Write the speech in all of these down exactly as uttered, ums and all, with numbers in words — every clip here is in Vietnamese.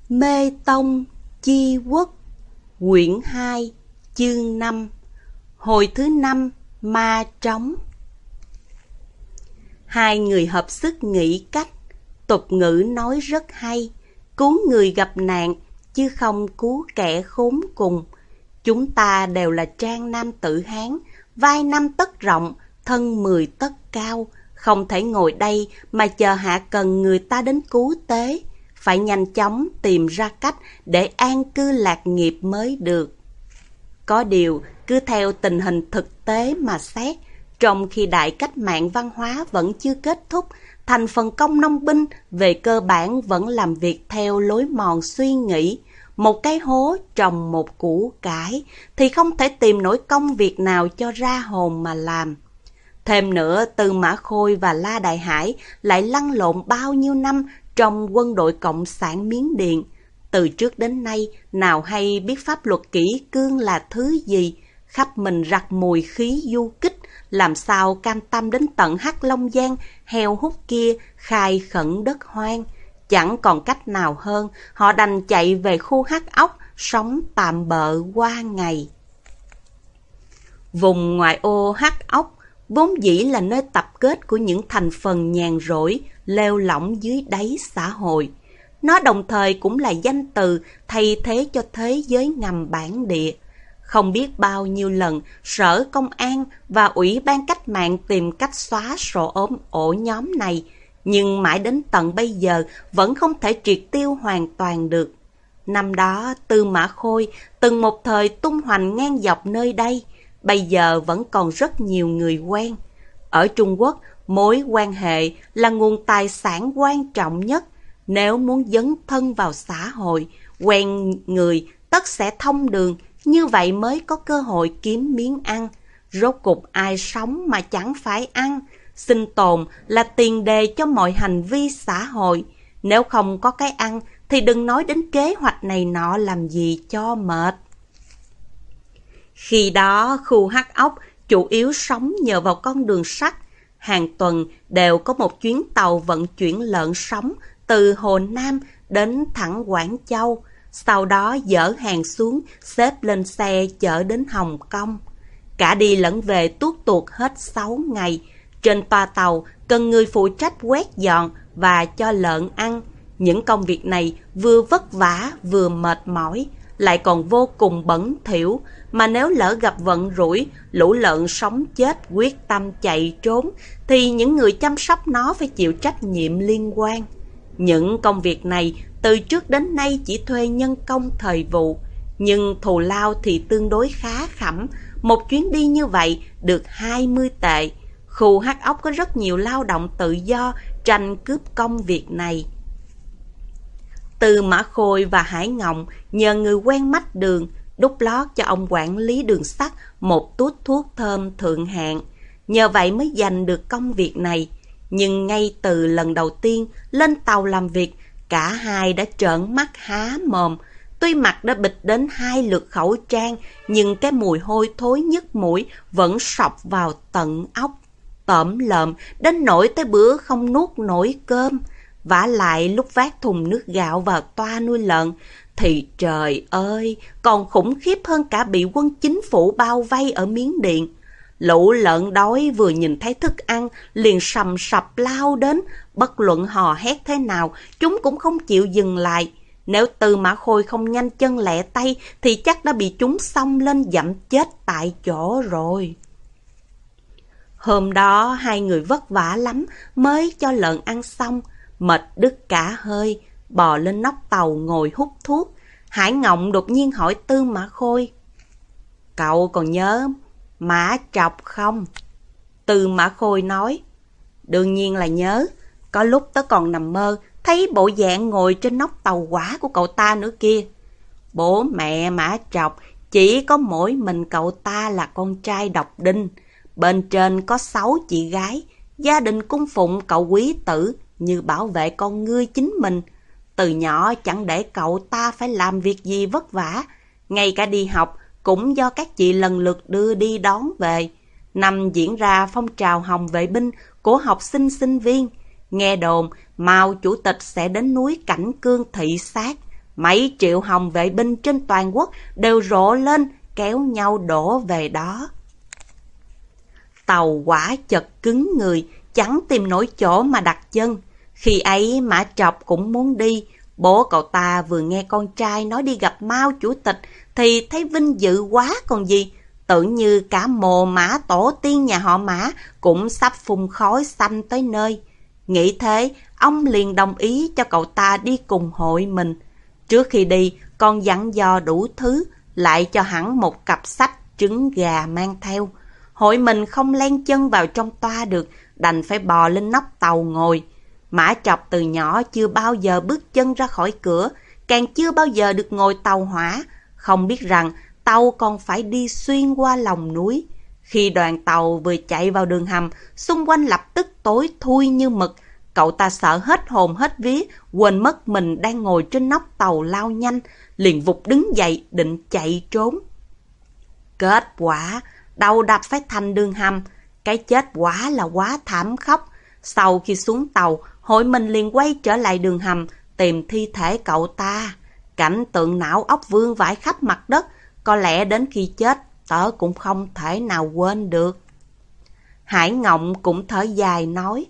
Mê Tông Chi Quốc, quyển hai, chương năm, hồi thứ năm, ma trống. Hai người hợp sức nghĩ cách, tục ngữ nói rất hay, cứu người gặp nạn, chứ không cứu kẻ khốn cùng. Chúng ta đều là trang nam tử Hán, vai năm tấc rộng, thân mười tấc cao, không thể ngồi đây mà chờ hạ cần người ta đến cứu tế. Phải nhanh chóng tìm ra cách để an cư lạc nghiệp mới được. Có điều, cứ theo tình hình thực tế mà xét, trong khi đại cách mạng văn hóa vẫn chưa kết thúc, thành phần công nông binh về cơ bản vẫn làm việc theo lối mòn suy nghĩ. Một cái hố trồng một củ cải thì không thể tìm nổi công việc nào cho ra hồn mà làm. Thêm nữa, Tư Mã Khôi và La Đại Hải lại lăn lộn bao nhiêu năm trong quân đội Cộng sản Miến Điện. Từ trước đến nay, nào hay biết pháp luật kỷ cương là thứ gì, khắp mình rặc mùi khí du kích, làm sao cam tâm đến tận Hắc Long Giang, heo hút kia, khai khẩn đất hoang. Chẳng còn cách nào hơn, họ đành chạy về khu Hắc Ốc, sống tạm bợ qua ngày. Vùng ngoại ô Hắc Ốc vốn dĩ là nơi tập kết của những thành phần nhàn rỗi, lêu lỏng dưới đáy xã hội. Nó đồng thời cũng là danh từ thay thế cho thế giới ngầm bản địa. Không biết bao nhiêu lần, Sở Công an và Ủy ban Cách mạng tìm cách xóa sổ ốm ổ nhóm này, nhưng mãi đến tận bây giờ vẫn không thể triệt tiêu hoàn toàn được. Năm đó, Tư Mã Khôi từng một thời tung hoành ngang dọc nơi đây, bây giờ vẫn còn rất nhiều người quen. Ở Trung Quốc, mối quan hệ là nguồn tài sản quan trọng nhất. Nếu muốn dấn thân vào xã hội, quen người tất sẽ thông đường, như vậy mới có cơ hội kiếm miếng ăn. Rốt cục ai sống mà chẳng phải ăn. Sinh tồn là tiền đề cho mọi hành vi xã hội. Nếu không có cái ăn thì đừng nói đến kế hoạch này nọ làm gì cho mệt. Khi đó, khu Hắc Ốc chủ yếu sống nhờ vào con đường sắt. Hàng tuần đều có một chuyến tàu vận chuyển lợn sống từ Hồ Nam đến thẳng Quảng Châu, sau đó dỡ hàng xuống, xếp lên xe chở đến Hồng Kông. Cả đi lẫn về tuốt tuột hết sáu ngày. Trên toa tàu cần người phụ trách quét dọn và cho lợn ăn. Những công việc này vừa vất vả vừa mệt mỏi, lại còn vô cùng bẩn thỉu, mà nếu lỡ gặp vận rủi, lũ lợn sống chết quyết tâm chạy trốn, thì những người chăm sóc nó phải chịu trách nhiệm liên quan. Những công việc này từ trước đến nay chỉ thuê nhân công thời vụ, nhưng thù lao thì tương đối khá khẩm. Một chuyến đi như vậy được hai mươi tệ. Khu Hắc Ốc có rất nhiều lao động tự do tranh cướp công việc này. Tư Mã Khôi và Hải Ngộng nhờ người quen mách đường đút lót cho ông quản lý đường sắt một tuốt thuốc thơm thượng hạng. Nhờ vậy mới giành được công việc này. Nhưng ngay từ lần đầu tiên lên tàu làm việc, cả hai đã trợn mắt há mồm. Tuy mặt đã bịt đến hai lượt khẩu trang, nhưng cái mùi hôi thối nhức mũi vẫn sộc vào tận óc. Tởm lợm đến nỗi tới bữa không nuốt nổi cơm. Vả lại lúc vác thùng nước gạo vào toa nuôi lợn thì trời ơi, còn khủng khiếp hơn cả bị quân chính phủ bao vây ở Miến Điện. Lũ lợn đói vừa nhìn thấy thức ăn liền sầm sập lao đến, bất luận hò hét thế nào chúng cũng không chịu dừng lại. Nếu Tư Mã Khôi không nhanh chân lẹ tay thì chắc đã bị chúng xông lên dẫm chết tại chỗ rồi. Hôm đó hai người vất vả lắm mới cho lợn ăn xong, mệt đứt cả hơi, bò lên nóc tàu ngồi hút thuốc. Hải Ngộng đột nhiên hỏi Tư Mã Khôi: "Cậu còn nhớ Mã Trọc không?" Tư Mã Khôi nói: "Đương nhiên là nhớ, có lúc tớ còn nằm mơ thấy bộ dạng ngồi trên nóc tàu hỏa của cậu ta nữa kia." Bố mẹ Mã Trọc chỉ có mỗi mình cậu ta là con trai độc đinh. Bên trên có sáu chị gái, gia đình cung phụng cậu quý tử như bảo vệ con ngươi chính mình. Từ nhỏ chẳng để cậu ta phải làm việc gì vất vả, ngay cả đi học cũng do các chị lần lượt đưa đi đón về. Năm diễn ra phong trào hồng vệ binh của học sinh sinh viên, nghe đồn Mao chủ tịch sẽ đến núi Cảnh Cương thị sát. Mấy triệu hồng vệ binh trên toàn quốc đều rộ lên, kéo nhau đổ về đó. Tàu quả chật cứng người, chẳng tìm nổi chỗ mà đặt chân. Khi ấy Mã Trọc cũng muốn đi. Bố cậu ta vừa nghe con trai nói đi gặp Mao chủ tịch thì thấy vinh dự quá còn gì. Tự như cả mồ mã tổ tiên nhà họ Mã cũng sắp phun khói xanh tới nơi. Nghĩ thế, ông liền đồng ý cho cậu ta đi cùng hội mình. Trước khi đi, còn dặn dò đủ thứ, lại cho hẳn một cặp sách trứng gà mang theo. Hội mình không len chân vào trong toa được, đành phải bò lên nóc tàu ngồi. Mã Trọc từ nhỏ chưa bao giờ bước chân ra khỏi cửa, càng chưa bao giờ được ngồi tàu hỏa, không biết rằng tàu còn phải đi xuyên qua lòng núi. Khi đoàn tàu vừa chạy vào đường hầm, xung quanh lập tức tối thui như mực. Cậu ta sợ hết hồn hết vía, quên mất mình đang ngồi trên nóc tàu lao nhanh, liền vụt đứng dậy định chạy trốn. Kết quả, đầu đập phải thành đường hầm, cái chết quả là quá thảm khốc. Sau khi xuống tàu, hội mình liền quay trở lại đường hầm, tìm thi thể cậu ta. Cảnh tượng não óc vương vãi khắp mặt đất, có lẽ đến khi chết, tớ cũng không thể nào quên được. Hải Ngộng cũng thở dài nói.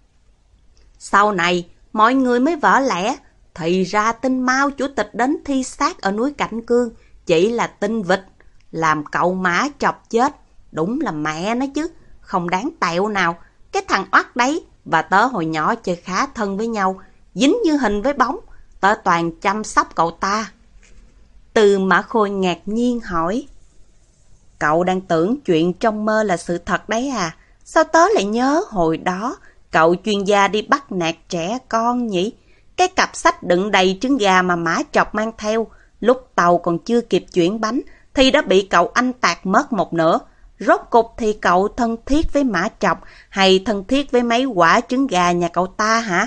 Sau này, mọi người mới vỡ lẽ, thì ra tin Mao chủ tịch đến thi xác ở núi Cảnh Cương chỉ là tin vịt, làm cậu Mã Trọc chết. Đúng là mẹ nó chứ, không đáng tẹo nào. Cái thằng oắt đấy và tớ hồi nhỏ chơi khá thân với nhau, dính như hình với bóng, tớ toàn chăm sóc cậu ta. Từ Mã Khôi ngạc nhiên hỏi. Cậu đang tưởng chuyện trong mơ là sự thật đấy à? Sao tớ lại nhớ hồi đó cậu chuyên gia đi bắt nạt trẻ con nhỉ? Cái cặp sách đựng đầy trứng gà mà Mã Trọc mang theo, lúc tàu còn chưa kịp chuyển bánh thì đã bị cậu anh tạc mất một nửa. Rốt cục thì cậu thân thiết với Mã Trọc hay thân thiết với mấy quả trứng gà nhà cậu ta hả?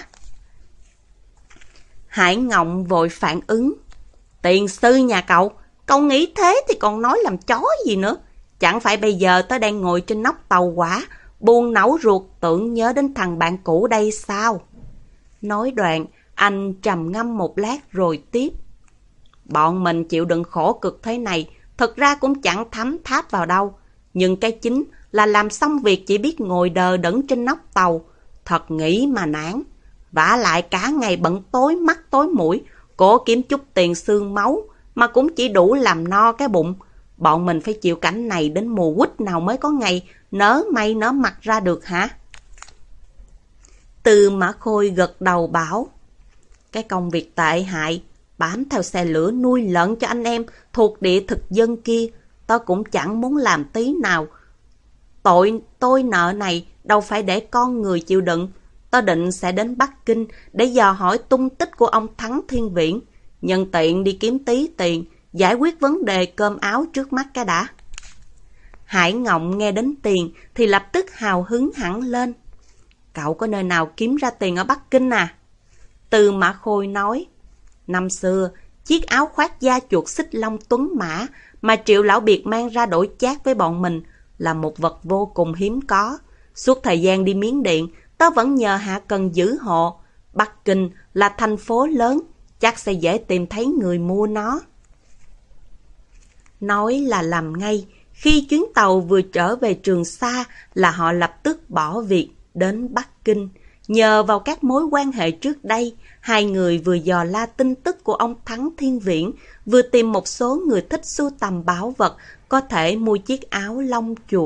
Hải Ngộng vội phản ứng. Tiền sư nhà cậu, cậu nghĩ thế thì còn nói làm chó gì nữa. Chẳng phải bây giờ tớ đang ngồi trên nóc tàu hỏa, buồn nẫu ruột tưởng nhớ đến thằng bạn cũ đây sao? Nói đoạn, anh trầm ngâm một lát rồi tiếp. Bọn mình chịu đựng khổ cực thế này, thực ra cũng chẳng thấm tháp vào đâu. Nhưng cái chính là làm xong việc chỉ biết ngồi đờ đẫn trên nóc tàu. Thật nghĩ mà nản. Vả lại cả ngày bận tối mắt tối mũi, cố kiếm chút tiền xương máu, mà cũng chỉ đủ làm no cái bụng. Bọn mình phải chịu cảnh này đến mùa quýt nào mới có ngày nở mây nở mặt ra được hả? Từ Mã Khôi gật đầu bảo. Cái công việc tệ hại, bám theo xe lửa nuôi lợn cho anh em thuộc địa thực dân kia, tớ cũng chẳng muốn làm tí nào. Tội tôi nợ này đâu phải để con người chịu đựng. Tớ định sẽ đến Bắc Kinh để dò hỏi tung tích của ông Thắng Thiên Viễn, nhân tiện đi kiếm tí tiền, giải quyết vấn đề cơm áo trước mắt cái đã. Hải Ngộng nghe đến tiền thì lập tức hào hứng hẳn lên. Cậu có nơi nào kiếm ra tiền ở Bắc Kinh à? Từ Mã Khôi nói. Năm xưa, chiếc áo khoác da chuột xích lông tuấn mã mà Triệu Lão Biệt mang ra đổi chác với bọn mình là một vật vô cùng hiếm có. Suốt thời gian đi Miến Điện, tớ vẫn nhờ Hạ Cần giữ hộ. Bắc Kinh là thành phố lớn, chắc sẽ dễ tìm thấy người mua nó. Nói là làm ngay, khi chuyến tàu vừa trở về Trường Sa là họ lập tức bỏ việc đến Bắc Kinh. Nhờ vào các mối quan hệ trước đây, hai người vừa dò la tin tức của ông Thắng Thiên Viễn, vừa tìm một số người thích sưu tầm bảo vật có thể mua chiếc áo lông chuột.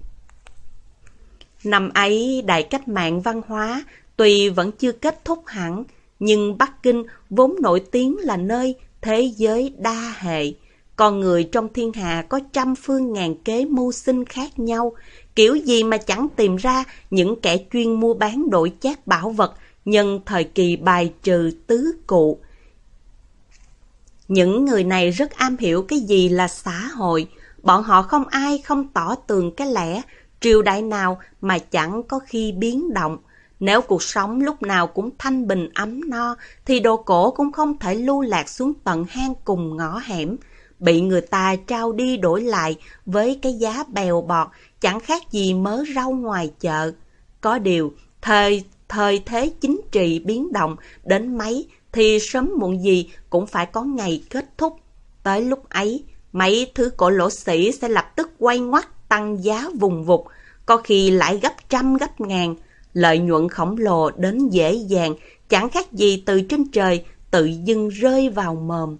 Năm ấy, đại cách mạng văn hóa tuy vẫn chưa kết thúc hẳn, nhưng Bắc Kinh vốn nổi tiếng là nơi thế giới đa hệ. Con người trong thiên hạ có trăm phương ngàn kế mưu sinh khác nhau, kiểu gì mà chẳng tìm ra những kẻ chuyên mua bán đổi chác bảo vật nhân thời kỳ bài trừ tứ cụ. Những người này rất am hiểu cái gì là xã hội, bọn họ không ai không tỏ tường cái lẽ, triều đại nào mà chẳng có khi biến động. Nếu cuộc sống lúc nào cũng thanh bình ấm no, thì đồ cổ cũng không thể lưu lạc xuống tận hang cùng ngõ hẻm, bị người ta trao đi đổi lại với cái giá bèo bọt, chẳng khác gì mớ rau ngoài chợ. Có điều, thời thời thế chính trị biến động đến mấy thì sớm muộn gì cũng phải có ngày kết thúc. Tới lúc ấy, mấy thứ cổ lỗ sĩ sẽ lập tức quay ngoắt tăng giá vùng vụt, có khi lại gấp trăm gấp ngàn. Lợi nhuận khổng lồ đến dễ dàng, chẳng khác gì từ trên trời tự dưng rơi vào mồm.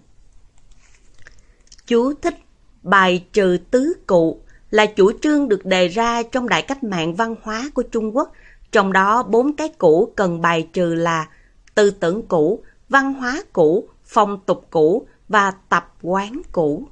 Chú thích: bài trừ tứ cụ là chủ trương được đề ra trong đại cách mạng văn hóa của Trung Quốc. Trong đó bốn cái cũ cần bài trừ là tư tưởng cũ, văn hóa cũ, phong tục cũ và tập quán cũ.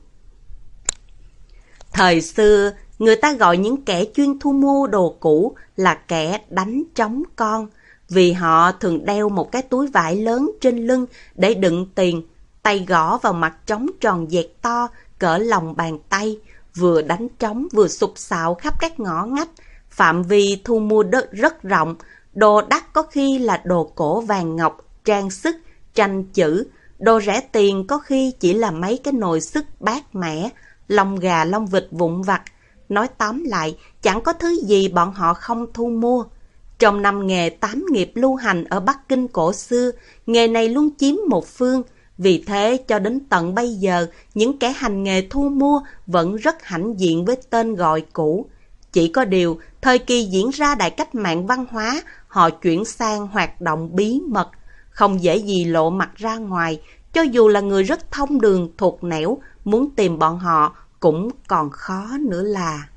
Thời xưa, người ta gọi những kẻ chuyên thu mua đồ cũ là kẻ đánh trống con, vì họ thường đeo một cái túi vải lớn trên lưng để đựng tiền, tay gõ vào mặt trống tròn dẹt to cỡ lòng bàn tay, vừa đánh trống vừa sục sạo khắp các ngõ ngách. Phạm vi thu mua đất rất rộng, đồ đắt có khi là đồ cổ vàng ngọc, trang sức, tranh chữ, đồ rẻ tiền có khi chỉ là mấy cái nồi sứt bát mẻ, lông gà lông vịt vụn vặt. Nói tóm lại, chẳng có thứ gì bọn họ không thu mua. Trong năm nghề tám nghiệp lưu hành ở Bắc Kinh cổ xưa, nghề này luôn chiếm một phương. Vì thế, cho đến tận bây giờ, những kẻ hành nghề thu mua vẫn rất hãnh diện với tên gọi cũ. Chỉ có điều, thời kỳ diễn ra đại cách mạng văn hóa, họ chuyển sang hoạt động bí mật, không dễ gì lộ mặt ra ngoài. Cho dù là người rất thông đường thuộc nẻo, muốn tìm bọn họ cũng còn khó nữa là.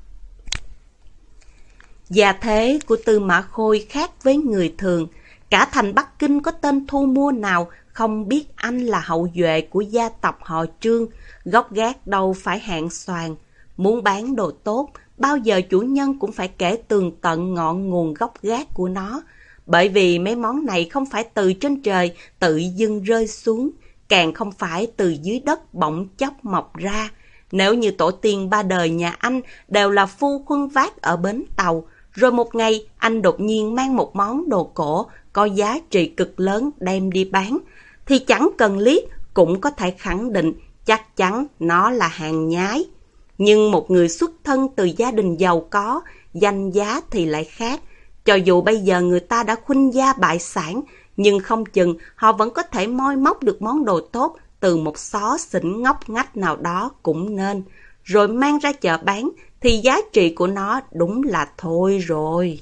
Gia thế của Tư Mã Khôi khác với người thường. Cả thành Bắc Kinh có tên thu mua nào không biết anh là hậu duệ của gia tộc họ Trương, gốc gác đâu phải hạng xoàn. Muốn bán đồ tốt, bao giờ chủ nhân cũng phải kể tường tận ngọn nguồn gốc gác của nó. Bởi vì mấy món này không phải từ trên trời tự dưng rơi xuống, càng không phải từ dưới đất bỗng chốc mọc ra. Nếu như tổ tiên ba đời nhà anh đều là phu khuân vác ở bến tàu, rồi một ngày anh đột nhiên mang một món đồ cổ có giá trị cực lớn đem đi bán, thì chẳng cần liếc cũng có thể khẳng định chắc chắn nó là hàng nhái. Nhưng một người xuất thân từ gia đình giàu có, danh giá thì lại khác. Cho dù bây giờ người ta đã khuynh gia bại sản, nhưng không chừng họ vẫn có thể moi móc được món đồ tốt từ một xó xỉnh ngóc ngách nào đó cũng nên. Rồi mang ra chợ bán thì giá trị của nó đúng là thôi rồi.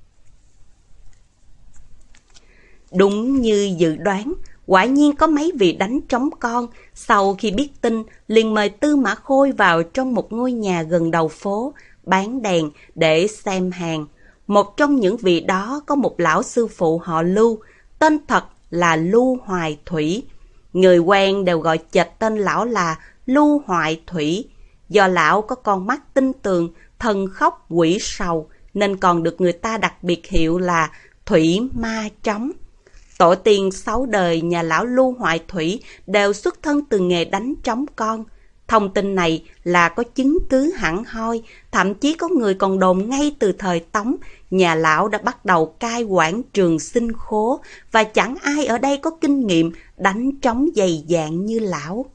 Đúng như dự đoán, quả nhiên có mấy vị đánh trống con, sau khi biết tin, liền mời Tư Mã Khôi vào trong một ngôi nhà gần đầu phố, bán đèn để xem hàng. Một trong những vị đó có một lão sư phụ họ Lưu, tên thật là Lưu Hoài Thủy. Người quen đều gọi chệch tên lão là Lưu Hoài Thủy. Do lão có con mắt tinh tường, thần khóc quỷ sầu, nên còn được người ta đặc biệt hiệu là Thủy Ma Trống. Tổ tiên sáu đời nhà lão Lưu Hoài Thủy đều xuất thân từ nghề đánh trống con. Thông tin này là có chứng cứ hẳn hoi, thậm chí có người còn đồn ngay từ thời Tống, nhà lão đã bắt đầu cai quản trường sinh khố, và chẳng ai ở đây có kinh nghiệm đánh trống dày dạn như lão.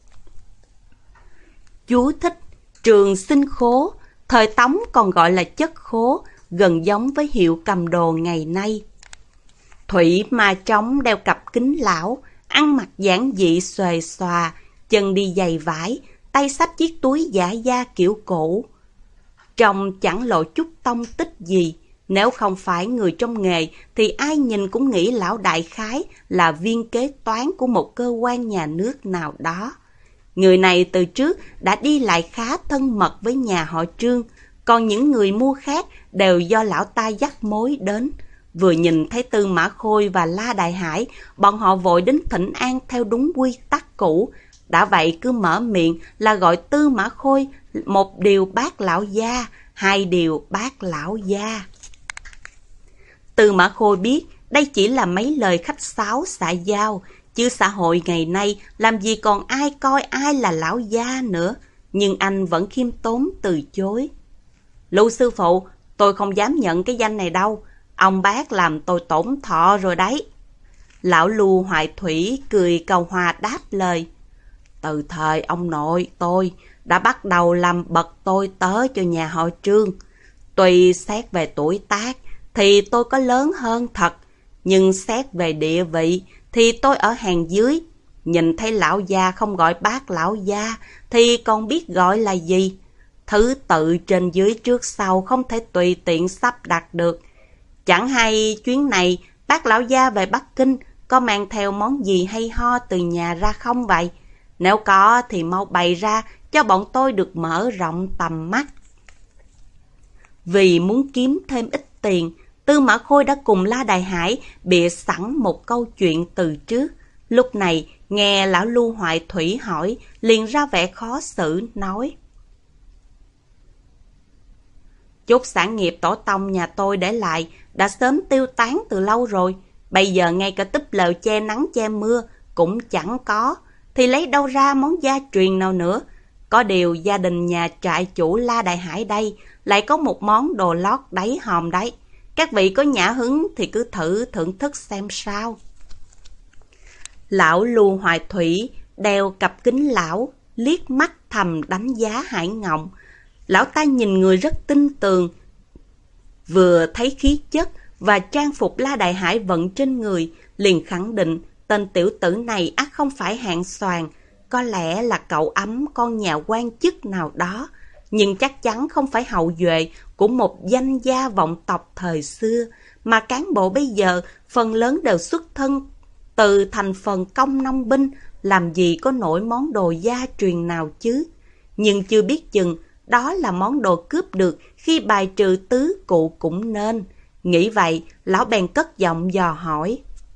Chú thích: trường sinh khố, thời Tống còn gọi là chất khố, gần giống với hiệu cầm đồ ngày nay. Thủy Ma Trống đeo cặp kính lão, ăn mặc giản dị xuề xòa, chân đi giày vải, tay xách chiếc túi giả da kiểu cổ. Trông chẳng lộ chút tông tích gì, nếu không phải người trong nghề thì ai nhìn cũng nghĩ lão đại khái là viên kế toán của một cơ quan nhà nước nào đó. Người này từ trước đã đi lại khá thân mật với nhà họ Trương, còn những người mua khác đều do lão ta dắt mối đến. Vừa nhìn thấy Tư Mã Khôi và La Đại Hải, bọn họ vội đến thỉnh an theo đúng quy tắc cũ. Đã vậy cứ mở miệng là gọi Tư Mã Khôi một điều bác lão gia, hai điều bác lão gia. Tư Mã Khôi biết đây chỉ là mấy lời khách sáo xã giao, chứ xã hội ngày nay làm gì còn ai coi ai là lão gia nữa. Nhưng anh vẫn khiêm tốn từ chối. Lưu sư phụ, tôi không dám nhận cái danh này đâu. Ông bác làm tôi tổn thọ rồi đấy. Lão Lưu Hoài Thủy cười cầu hòa đáp lời. Từ thời ông nội tôi đã bắt đầu làm bậc tôi tớ cho nhà họ Trương. Tuy xét về tuổi tác thì tôi có lớn hơn thật, Nhưng xét về địa vị thì tôi ở hàng dưới. Nhìn thấy lão gia không gọi bác lão gia thì còn biết gọi là gì? Thứ tự trên dưới trước sau không thể tùy tiện sắp đặt được. Chẳng hay chuyến này bác lão gia về Bắc Kinh có mang theo món gì hay ho từ nhà ra không vậy? Nếu có thì mau bày ra cho bọn tôi được mở rộng tầm mắt. Vì muốn kiếm thêm ít tiền, Tư Mã Khôi đã cùng La Đại Hải bịa sẵn một câu chuyện từ trước. Lúc này, nghe lão Lưu Hoại Thủy hỏi, liền ra vẻ khó xử, nói: Chút sản nghiệp tổ tông nhà tôi để lại đã sớm tiêu tán từ lâu rồi. Bây giờ ngay cả túp lều che nắng che mưa cũng chẳng có, thì lấy đâu ra món gia truyền nào nữa. Có điều gia đình nhà trại chủ La Đại Hải đây lại có một món đồ lót đáy hòm đấy. Các vị có nhã hứng thì cứ thử thưởng thức xem sao. Lão Lưu Hoại Thủy đeo cặp kính lão, liếc mắt thầm đánh giá Hải Ngộng. Lão ta nhìn người rất tinh tường, vừa thấy khí chất và trang phục La Đại Hải vận trên người, liền khẳng định tên tiểu tử này ắt không phải hạng soàn, có lẽ là cậu ấm con nhà quan chức nào đó, nhưng chắc chắn không phải hậu duệ của một danh gia vọng tộc thời xưa, mà cán bộ bây giờ phần lớn đều xuất thân từ thành phần công nông binh, làm gì có nổi món đồ gia truyền nào chứ. Nhưng chưa biết chừng đó là món đồ cướp được khi bài trừ tứ cụ cũng nên. Nghĩ vậy, lão bèn cất giọng dò hỏi: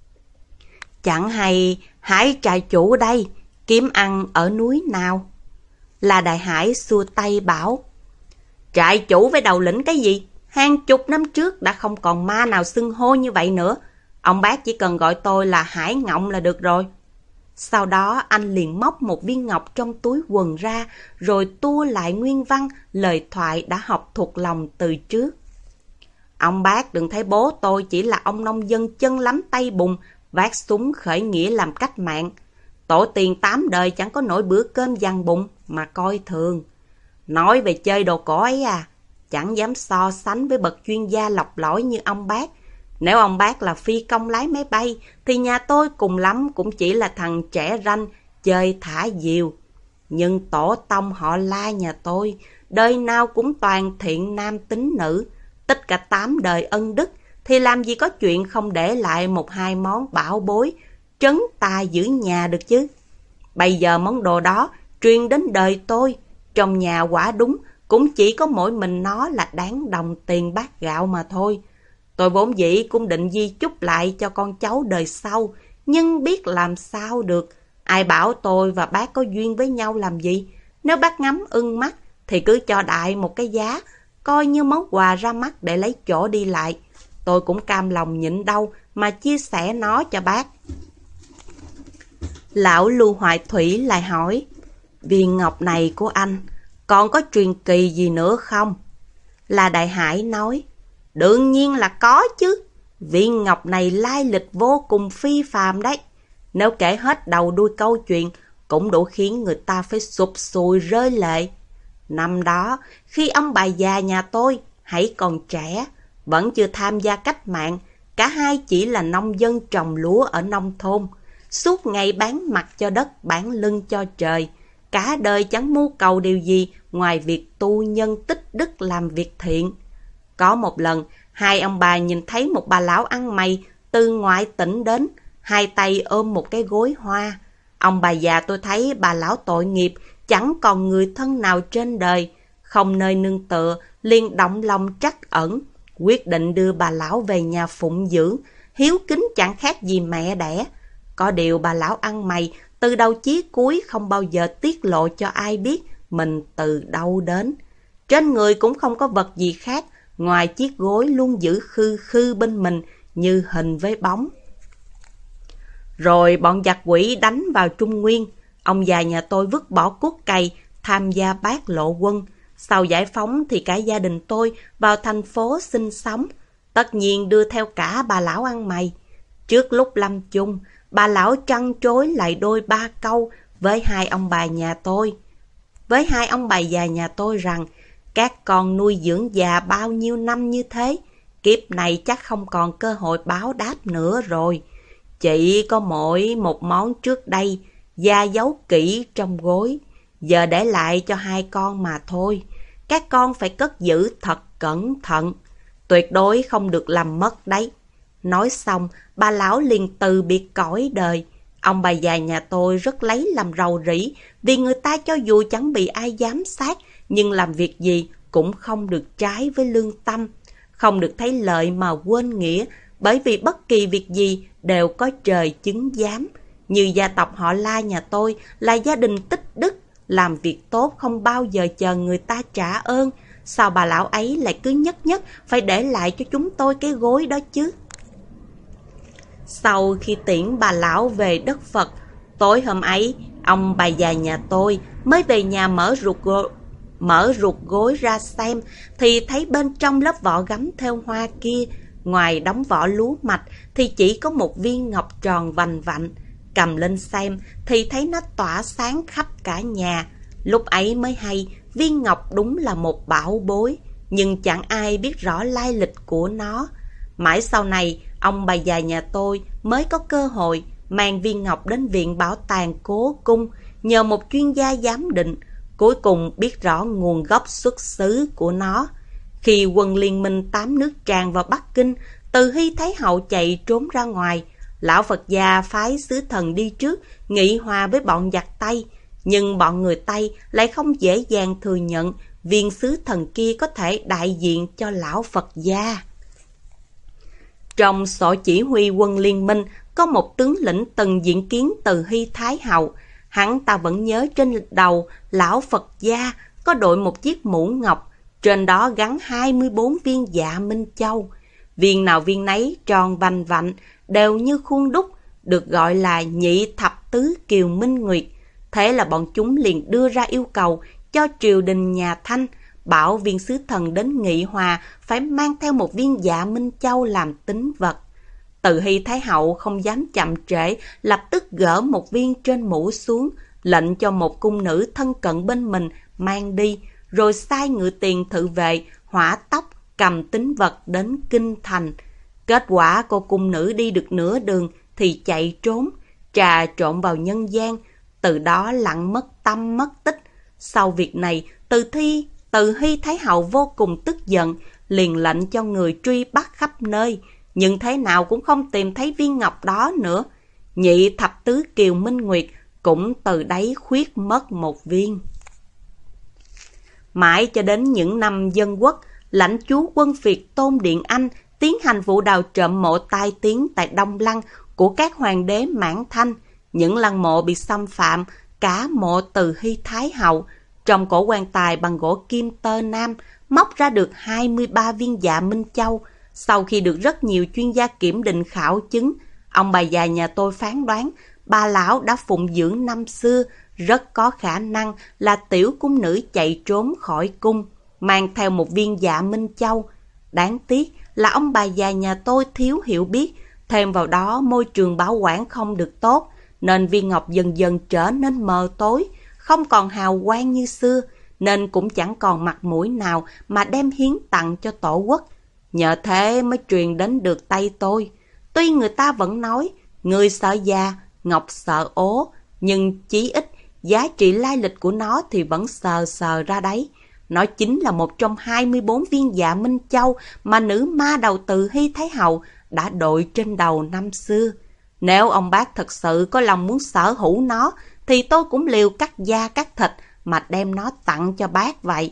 Chẳng hay Hải trại chủ đây kiếm ăn ở núi nào? La Đại Hải xua tay bảo: Trại chủ với đầu lĩnh cái gì? Hàng chục năm trước đã không còn ma nào xưng hô như vậy nữa. Ông bác chỉ cần gọi tôi là Hải Ngộng là được rồi. Sau đó anh liền móc một viên ngọc trong túi quần ra, rồi tua lại nguyên văn lời thoại đã học thuộc lòng từ trước. Ông bác đừng thấy bố tôi chỉ là ông nông dân chân lắm tay bùn, vác súng khởi nghĩa làm cách mạng. Tổ tiên tám đời chẳng có nổi bữa cơm dằn bụng mà coi thường. Nói về chơi đồ cổ ấy à, chẳng dám so sánh với bậc chuyên gia lọc lõi như ông bác. Nếu ông bác là phi công lái máy bay, thì nhà tôi cùng lắm cũng chỉ là thằng trẻ ranh, chơi thả diều. Nhưng tổ tông họ La nhà tôi, đời nào cũng toàn thiện nam tín nữ, tất cả tám đời ân đức, thì làm gì có chuyện không để lại một hai món bảo bối, trấn tà giữ nhà được chứ. Bây giờ món đồ đó truyền đến đời tôi, trong nhà quả đúng cũng chỉ có mỗi mình nó là đáng đồng tiền bát gạo mà thôi. Tôi vốn dĩ cũng định di chúc lại cho con cháu đời sau, nhưng biết làm sao được. Ai bảo tôi và bác có duyên với nhau làm gì? Nếu bác ngắm ưng mắt thì cứ cho đại một cái giá, coi như món quà ra mắt để lấy chỗ đi lại. Tôi cũng cam lòng nhịn đâu mà chia sẻ nó cho bác. Lão Lưu Hoại Thủy lại hỏi: Viên ngọc này của anh còn có truyền kỳ gì nữa không? La Đại Hải nói: Đương nhiên là có chứ. Viên ngọc này lai lịch vô cùng phi phàm đấy. Nếu kể hết đầu đuôi câu chuyện cũng đủ khiến người ta phải sụp sùi rơi lệ. Năm đó, khi ông bà già nhà tôi hãy còn trẻ, vẫn chưa tham gia cách mạng, cả hai chỉ là nông dân trồng lúa ở nông thôn, suốt ngày bán mặt cho đất, bán lưng cho trời. Cả đời chẳng mưu cầu điều gì ngoài việc tu nhân tích đức làm việc thiện. Có một lần, hai ông bà nhìn thấy một bà lão ăn mày từ ngoại tỉnh đến, hai tay ôm một cái gối hoa. Ông bà già tôi thấy bà lão tội nghiệp, chẳng còn người thân nào trên đời, không nơi nương tựa, liền động lòng trắc ẩn, quyết định đưa bà lão về nhà phụng dưỡng, hiếu kính chẳng khác gì mẹ đẻ. Có điều bà lão ăn mày từ đầu chí cuối không bao giờ tiết lộ cho ai biết mình từ đâu đến. Trên người cũng không có vật gì khác ngoài chiếc gối luôn giữ khư khư bên mình như hình với bóng. Rồi bọn giặc quỷ đánh vào Trung Nguyên, ông già nhà tôi vứt bỏ cuốc cày tham gia bát lộ quân. Sau giải phóng thì cả gia đình tôi vào thành phố sinh sống, tất nhiên đưa theo cả bà lão ăn mày. Trước lúc lâm chung, bà lão trăn trối lại đôi ba câu với hai ông bà nhà tôi. Với hai ông bà già nhà tôi rằng, các con nuôi dưỡng già bao nhiêu năm như thế, kiếp này chắc không còn cơ hội báo đáp nữa rồi. Chỉ có mỗi một món trước đây, gia giấu kỹ trong gối, giờ để lại cho hai con mà thôi. Các con phải cất giữ thật cẩn thận, tuyệt đối không được làm mất đấy. Nói xong, bà lão liền từ biệt cõi đời. Ông bà già nhà tôi rất lấy làm rầu rĩ, vì người ta cho dù chẳng bị ai giám sát, nhưng làm việc gì cũng không được trái với lương tâm, không được thấy lợi mà quên nghĩa, bởi vì bất kỳ việc gì đều có trời chứng giám. Như gia tộc họ La nhà tôi là gia đình tích đức, làm việc tốt không bao giờ chờ người ta trả ơn. Sao bà lão ấy lại cứ nhất nhất phải để lại cho chúng tôi cái gối đó chứ? Sau khi tiễn bà lão về đất Phật, tối hôm ấy, ông bà già nhà tôi mới về nhà mở ruột gối, mở ruột gối ra xem, thì thấy bên trong lớp vỏ gấm theo hoa kia, ngoài đóng vỏ lúa mạch thì chỉ có một viên ngọc tròn vành vạnh. Cầm lên xem thì thấy nó tỏa sáng khắp cả nhà. Lúc ấy mới hay viên ngọc đúng là một bảo bối, nhưng chẳng ai biết rõ lai lịch của nó. Mãi sau này, ông bà già nhà tôi mới có cơ hội mang viên ngọc đến viện bảo tàng Cố Cung, nhờ một chuyên gia giám định, cuối cùng biết rõ nguồn gốc xuất xứ của nó. Khi quân liên minh tám nước tràn vào Bắc Kinh, Từ Hy Thái Hậu chạy trốn ra ngoài. Lão Phật gia phái sứ thần đi trước, nghị hòa với bọn giặc Tây, nhưng bọn người Tây lại không dễ dàng thừa nhận viên sứ thần kia có thể đại diện cho lão Phật gia. Trong sổ chỉ huy quân liên minh có một tướng lĩnh từng diện kiến Từ Hy Thái Hậu. Hắn ta vẫn nhớ trên đầu lão Phật gia có đội một chiếc mũ ngọc, trên đó gắn hai mươi bốn viên dạ Minh Châu. Viên nào viên nấy tròn vành vạnh, đều như khuôn đúc, được gọi là nhị thập tứ kiều minh nguyệt. Thế là bọn chúng liền đưa ra yêu cầu cho triều đình nhà Thanh, bảo viên sứ thần đến nghị hòa phải mang theo một viên dạ Minh Châu làm tín vật. Từ Hy Thái Hậu không dám chậm trễ, lập tức gỡ một viên trên mũ xuống, lệnh cho một cung nữ thân cận bên mình mang đi, rồi sai ngự tiền thự vệ hỏa tốc cầm tín vật đến kinh thành. Kết quả cô cung nữ đi được nửa đường thì chạy trốn, trà trộn vào nhân gian, từ đó lặng mất tâm mất tích. Sau việc này, Từ Thi, Từ Hy Thái Hậu vô cùng tức giận, liền lệnh cho người truy bắt khắp nơi, nhưng thế nào cũng không tìm thấy viên ngọc đó nữa. Nhị thập tứ kiều minh nguyệt cũng từ đấy khuyết mất một viên. Mãi cho đến những năm Dân Quốc, lãnh chúa quân Việt Tôn Điện Anh tiến hành vụ đào trộm mộ tai tiếng tại Đông Lăng của các hoàng đế Mãn Thanh. Những lăng mộ bị xâm phạm, cả mộ Từ Hy Thái Hậu. Trong cổ quan tài bằng gỗ kim tơ Nam, móc ra được hai mươi ba viên dạ Minh Châu. Sau khi được rất nhiều chuyên gia kiểm định khảo chứng, ông bà già nhà tôi phán đoán bà lão đã phụng dưỡng năm xưa, rất có khả năng là tiểu cung nữ chạy trốn khỏi cung, mang theo một viên dạ Minh Châu. Đáng tiếc là ông bà già nhà tôi thiếu hiểu biết, thêm vào đó môi trường bảo quản không được tốt, nên viên ngọc dần dần trở nên mờ tối, không còn hào quang như xưa, nên cũng chẳng còn mặt mũi nào mà đem hiến tặng cho tổ quốc. Nhờ thế mới truyền đến được tay tôi. Tuy người ta vẫn nói, người sợ già, ngọc sợ ố, nhưng chí ít, giá trị lai lịch của nó thì vẫn sờ sờ ra đấy. Nó chính là một trong hai mươi bốn viên dạ Minh Châu mà nữ ma đầu Từ Hy Thái Hậu đã đội trên đầu năm xưa. Nếu ông bác thật sự có lòng muốn sở hữu nó, thì tôi cũng liều cắt da cắt thịt mà đem nó tặng cho bác vậy.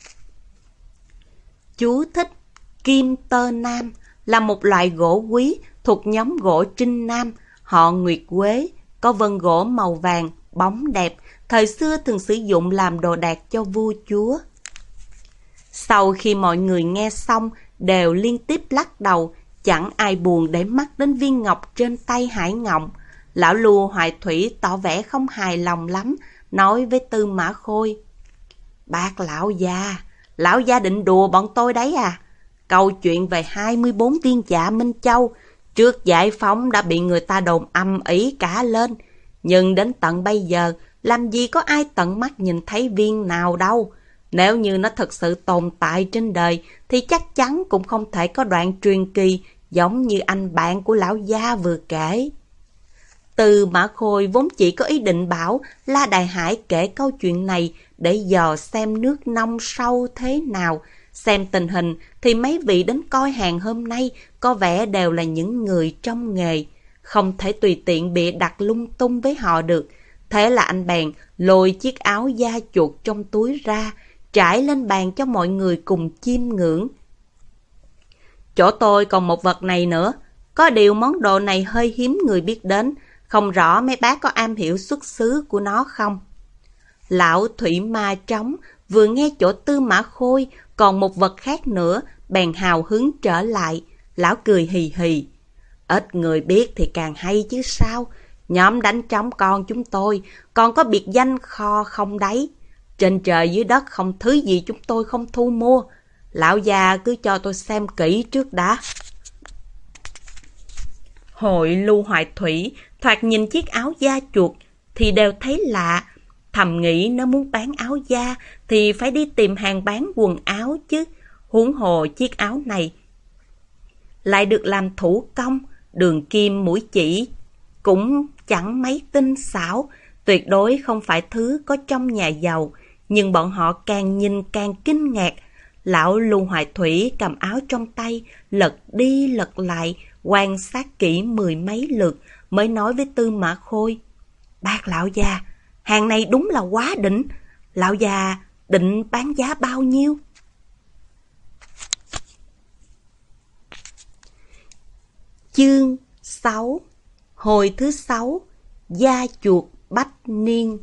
Chú thích: Kim tơ Nam là một loại gỗ quý thuộc nhóm gỗ Trinh Nam, họ Nguyệt Quế, có vân gỗ màu vàng, bóng đẹp, thời xưa thường sử dụng làm đồ đạc cho vua chúa. Sau khi mọi người nghe xong đều liên tiếp lắc đầu, chẳng ai buồn để mắt đến viên ngọc trên tay Hải Ngộng. Lão Lưu Hoài Thủy tỏ vẻ không hài lòng lắm, nói với Tư Mã Khôi: Bác lão gia, lão gia định đùa bọn tôi đấy à? Câu chuyện về hai mươi bốn viên dạ Minh Châu trước giải phóng đã bị người ta đồn âm ỉ cả lên, nhưng đến tận bây giờ làm gì có ai tận mắt nhìn thấy viên nào đâu. Nếu như nó thực sự tồn tại trên đời, thì chắc chắn cũng không thể có đoạn truyền kỳ giống như anh bạn của lão gia vừa kể. Tư Mã Khôi vốn chỉ có ý định bảo La Đại Hải kể câu chuyện này để dò xem nước nông sâu thế nào. Xem tình hình thì mấy vị đến coi hàng hôm nay có vẻ đều là những người trong nghề. Không thể tùy tiện bịa đặt lung tung với họ được. Thế là anh bèn lôi chiếc áo da chuột trong túi ra, trải lên bàn cho mọi người cùng chiêm ngưỡng. Chỗ tôi còn một vật này nữa. Có điều món đồ này hơi hiếm người biết đến. Không rõ mấy bác có am hiểu xuất xứ của nó không? Lão Thủy Ma Trống vừa nghe chỗ Tư Mã Khôi còn một vật khác nữa, bèn hào hứng trở lại. Lão cười hì hì. Ít người biết thì càng hay chứ sao. Nhóm đánh trống con chúng tôi còn có biệt danh kho không đáy. Trên trời dưới đất không thứ gì chúng tôi không thu mua. Lão già cứ cho tôi xem kỹ trước đã. Hội Lưu Hoại Thủy thoạt nhìn chiếc áo da chuột thì đều thấy lạ. Thầm nghĩ nếu muốn bán áo da thì phải đi tìm hàng bán quần áo chứ. Huống hồ chiếc áo này lại được làm thủ công, đường kim mũi chỉ cũng chẳng mấy tinh xảo, tuyệt đối không phải thứ có trong nhà giàu. Nhưng bọn họ càng nhìn càng kinh ngạc. Lão Lưu Hoại Thủy cầm áo trong tay, lật đi lật lại, quan sát kỹ mười mấy lượt mới nói với Tư Mã Khôi. Bác lão già, hàng này đúng là quá đỉnh. Lão già định bán giá bao nhiêu? Chương sáu. Hồi thứ sáu. Da chuột bách niên.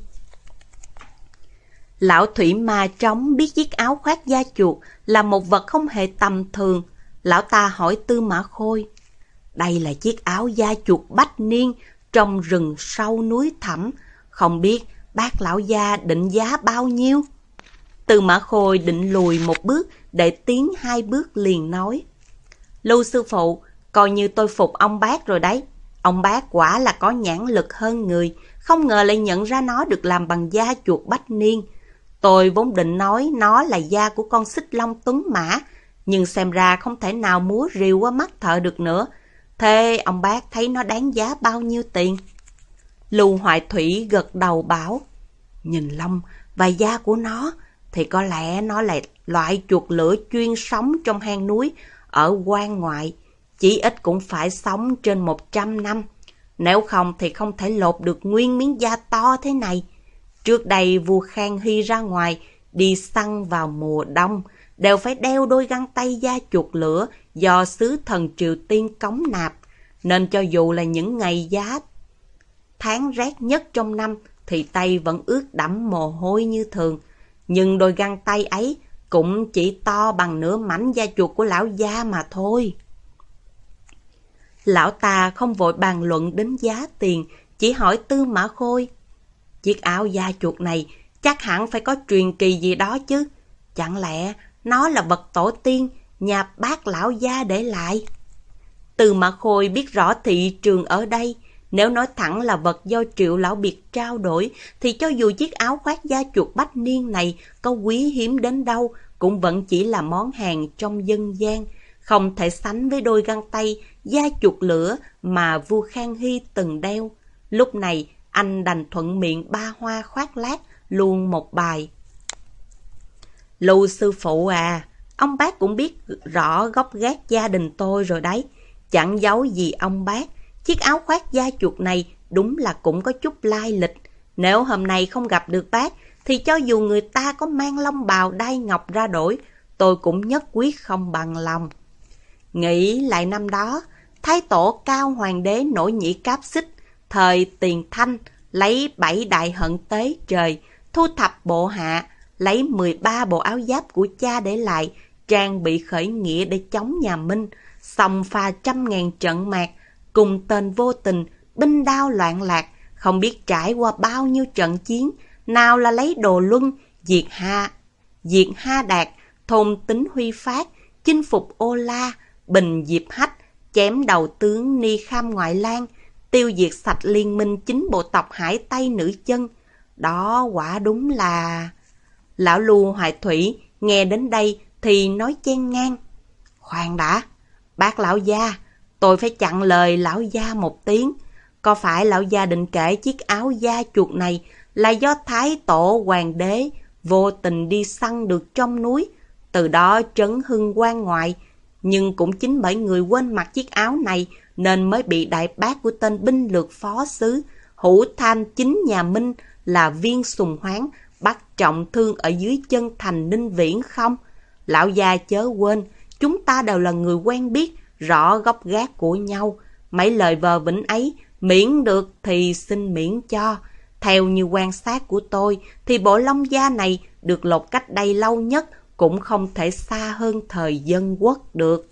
Lão Thủy Ma Trống biết chiếc áo khoác da chuột là một vật không hề tầm thường. Lão ta hỏi Tư Mã Khôi. Đây là chiếc áo da chuột bách niên trong rừng sâu núi thẳm. Không biết bác lão gia định giá bao nhiêu? Tư Mã Khôi định lùi một bước để tiến hai bước liền nói. Lưu sư phụ, coi như tôi phục ông bác rồi đấy. Ông bác quả là có nhãn lực hơn người. Không ngờ lại nhận ra nó được làm bằng da chuột bách niên. Tôi vốn định nói nó là da của con xích long tuấn mã, nhưng xem ra không thể nào múa rìu qua mắt thợ được nữa. Thế ông bác thấy nó đáng giá bao nhiêu tiền? Lưu Hoại Thủy gật đầu bảo. Nhìn lông và da của nó thì có lẽ nó là loại chuột lửa chuyên sống trong hang núi ở quan ngoại. Chỉ ít cũng phải sống trên một trăm năm. Nếu không thì không thể lột được nguyên miếng da to thế này. Trước đây vua Khang Hy ra ngoài đi săn vào mùa đông đều phải đeo đôi găng tay da chuột lửa do sứ thần Triều Tiên cống nạp. Nên cho dù là những ngày giá tháng rét nhất trong năm thì tay vẫn ướt đẫm mồ hôi như thường. Nhưng đôi găng tay ấy cũng chỉ to bằng nửa mảnh da chuột của lão gia mà thôi. Lão ta không vội bàn luận đến giá tiền, chỉ hỏi Tư Mã Khôi. Chiếc áo da chuột này chắc hẳn phải có truyền kỳ gì đó chứ. Chẳng lẽ nó là vật tổ tiên nhà bác lão gia để lại? Tư Mã Khôi biết rõ thị trường ở đây. Nếu nói thẳng là vật do Triệu Lão Biệt trao đổi, thì cho dù chiếc áo khoác da chuột bách niên này có quý hiếm đến đâu, cũng vẫn chỉ là món hàng trong dân gian, không thể sánh với đôi găng tay da chuột lửa mà vua Khang Hy từng đeo. Lúc này, anh đành thuận miệng ba hoa khoác lác luôn một bài. Lưu sư phụ à, ông bác cũng biết rõ gốc gác gia đình tôi rồi đấy. Chẳng giấu gì ông bác, chiếc áo khoác da chuột này đúng là cũng có chút lai lịch. Nếu hôm nay không gặp được bác, thì cho dù người ta có mang long bào đai ngọc ra đổi, tôi cũng nhất quyết không bằng lòng. Nghĩ lại năm đó, Thái tổ Cao Hoàng đế nổi nhĩ Cáp Xích, thời Tiền Thanh, lấy bảy đại hận tế trời, thu thập bộ hạ, lấy mười ba bộ áo giáp của cha để lại, trang bị khởi nghĩa để chống nhà Minh, xông pha trăm ngàn trận mạc, cùng tên vô tình, binh đao loạn lạc, không biết trải qua bao nhiêu trận chiến, nào là lấy Đồ Luân, diệt Ha, diệt Ha Đạt, thôn Tính Huy Phát, chinh phục Ô La, bình Diệp Hách, chém đầu tướng Ni Kham Ngoại Lang, tiêu diệt sạch liên minh chính bộ tộc Hải Tây Nữ Chân. Đó quả đúng là... Lão Lưu Hoài Thủy nghe đến đây thì nói chen ngang. Khoan đã, bác lão gia, tôi phải chặn lời lão gia một tiếng. Có phải lão gia định kể chiếc áo da chuột này là do Thái Tổ Hoàng đế vô tình đi săn được trong núi, từ đó trấn hưng quan ngoại. Nhưng cũng chính bởi người quên mặc chiếc áo này nên mới bị đại bác của tên binh lược phó sứ Hữu Tham chính nhà Minh là Viên Sùng Hoáng bắt trọng thương ở dưới chân thành Ninh Viễn không? Lão già chớ quên, chúng ta đều là người quen biết, rõ gốc gác của nhau. Mấy lời vờ vĩnh ấy, miễn được thì xin miễn cho. Theo như quan sát của tôi, thì bộ lông da này được lột cách đây lâu nhất, cũng không thể xa hơn thời Dân Quốc được.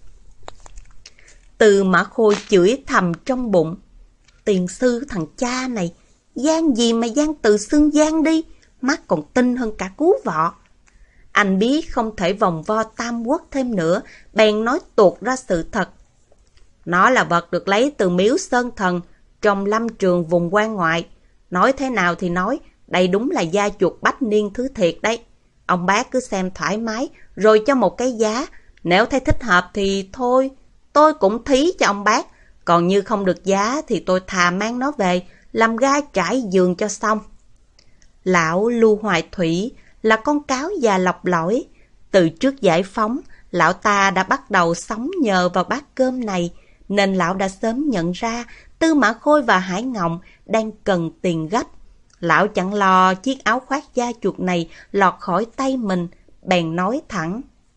Từ Mã Khôi chửi thầm trong bụng. Tiền sư thằng cha này, gian gì mà gian từ xương gian đi, mắt còn tinh hơn cả cú vọ. Anh biết không thể vòng vo Tam Quốc thêm nữa, bèn nói tuột ra sự thật. Nó là vật được lấy từ miếu Sơn Thần, trong lâm trường vùng quan ngoại. Nói thế nào thì nói, đây đúng là da chuột bách niên thứ thiệt đấy. Ông bác cứ xem thoải mái, rồi cho một cái giá. Nếu thấy thích hợp thì thôi, tôi cũng thí cho ông bác. Còn như không được giá thì tôi thà mang nó về, làm ga trải giường cho xong. Lão Lưu Hoài Thủy là con cáo già lọc lõi. Từ trước giải phóng, lão ta đã bắt đầu sống nhờ vào bát cơm này, nên lão đã sớm nhận ra Tư Mã Khôi và Hải Ngộng đang cần tiền gấp. Lão chẳng lo chiếc áo khoác da chuột này lọt khỏi tay mình, bèn nói thẳng.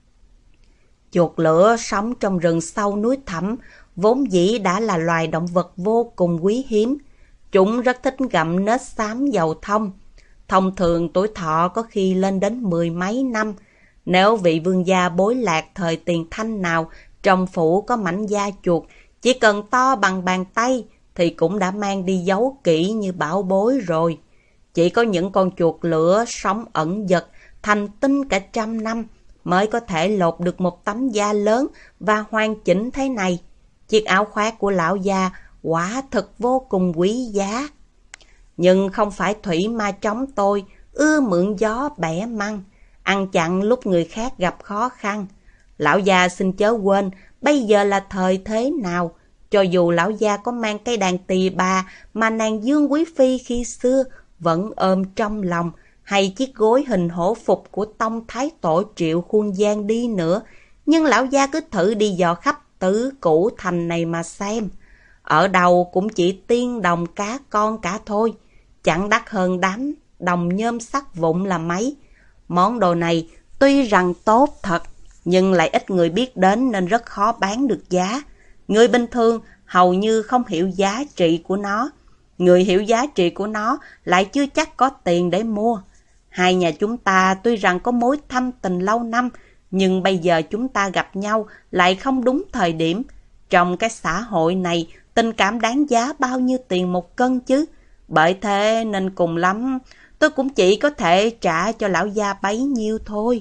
Chuột lửa sống trong rừng sâu núi thẳm, vốn dĩ đã là loài động vật vô cùng quý hiếm. Chúng rất thích gặm nết xám dầu thông. Thông thường tuổi thọ có khi lên đến mười mấy năm. Nếu vị vương gia bối lạc thời tiền Thanh nào trong phủ có mảnh da chuột, chỉ cần to bằng bàn tay thì cũng đã mang đi giấu kỹ như bảo bối rồi. Chỉ có những con chuột lửa sống ẩn dật, thành tinh cả trăm năm mới có thể lột được một tấm da lớn và hoàn chỉnh thế này. Chiếc áo khoác của lão già quả thực vô cùng quý giá. Nhưng không phải thủy ma chống tôi ưa mượn gió bẻ măng, ăn chặn lúc người khác gặp khó khăn. Lão già xin chớ quên, bây giờ là thời thế nào. Cho dù lão già có mang cây đàn tỳ bà mà nàng Dương Quý Phi khi xưa vẫn ôm trong lòng, hay chiếc gối hình hổ phục của tông thái tổ Triệu Khuôn Giang đi nữa, nhưng lão gia cứ thử đi dò khắp tứ cửu thành này mà xem. Ở đâu cũng chỉ tiên đồng cá con cả thôi, chẳng đắt hơn đám đồng nhôm sắt vụn là mấy. Món đồ này tuy rằng tốt thật, nhưng lại ít người biết đến nên rất khó bán được giá. Người bình thường hầu như không hiểu giá trị của nó. Người hiểu giá trị của nó lại chưa chắc có tiền để mua. Hai nhà chúng ta tuy rằng có mối thâm tình lâu năm, nhưng bây giờ chúng ta gặp nhau lại không đúng thời điểm. Trong cái xã hội này, tình cảm đáng giá bao nhiêu tiền một cân chứ? Bởi thế nên cùng lắm, tôi cũng chỉ có thể trả cho lão gia bấy nhiêu thôi.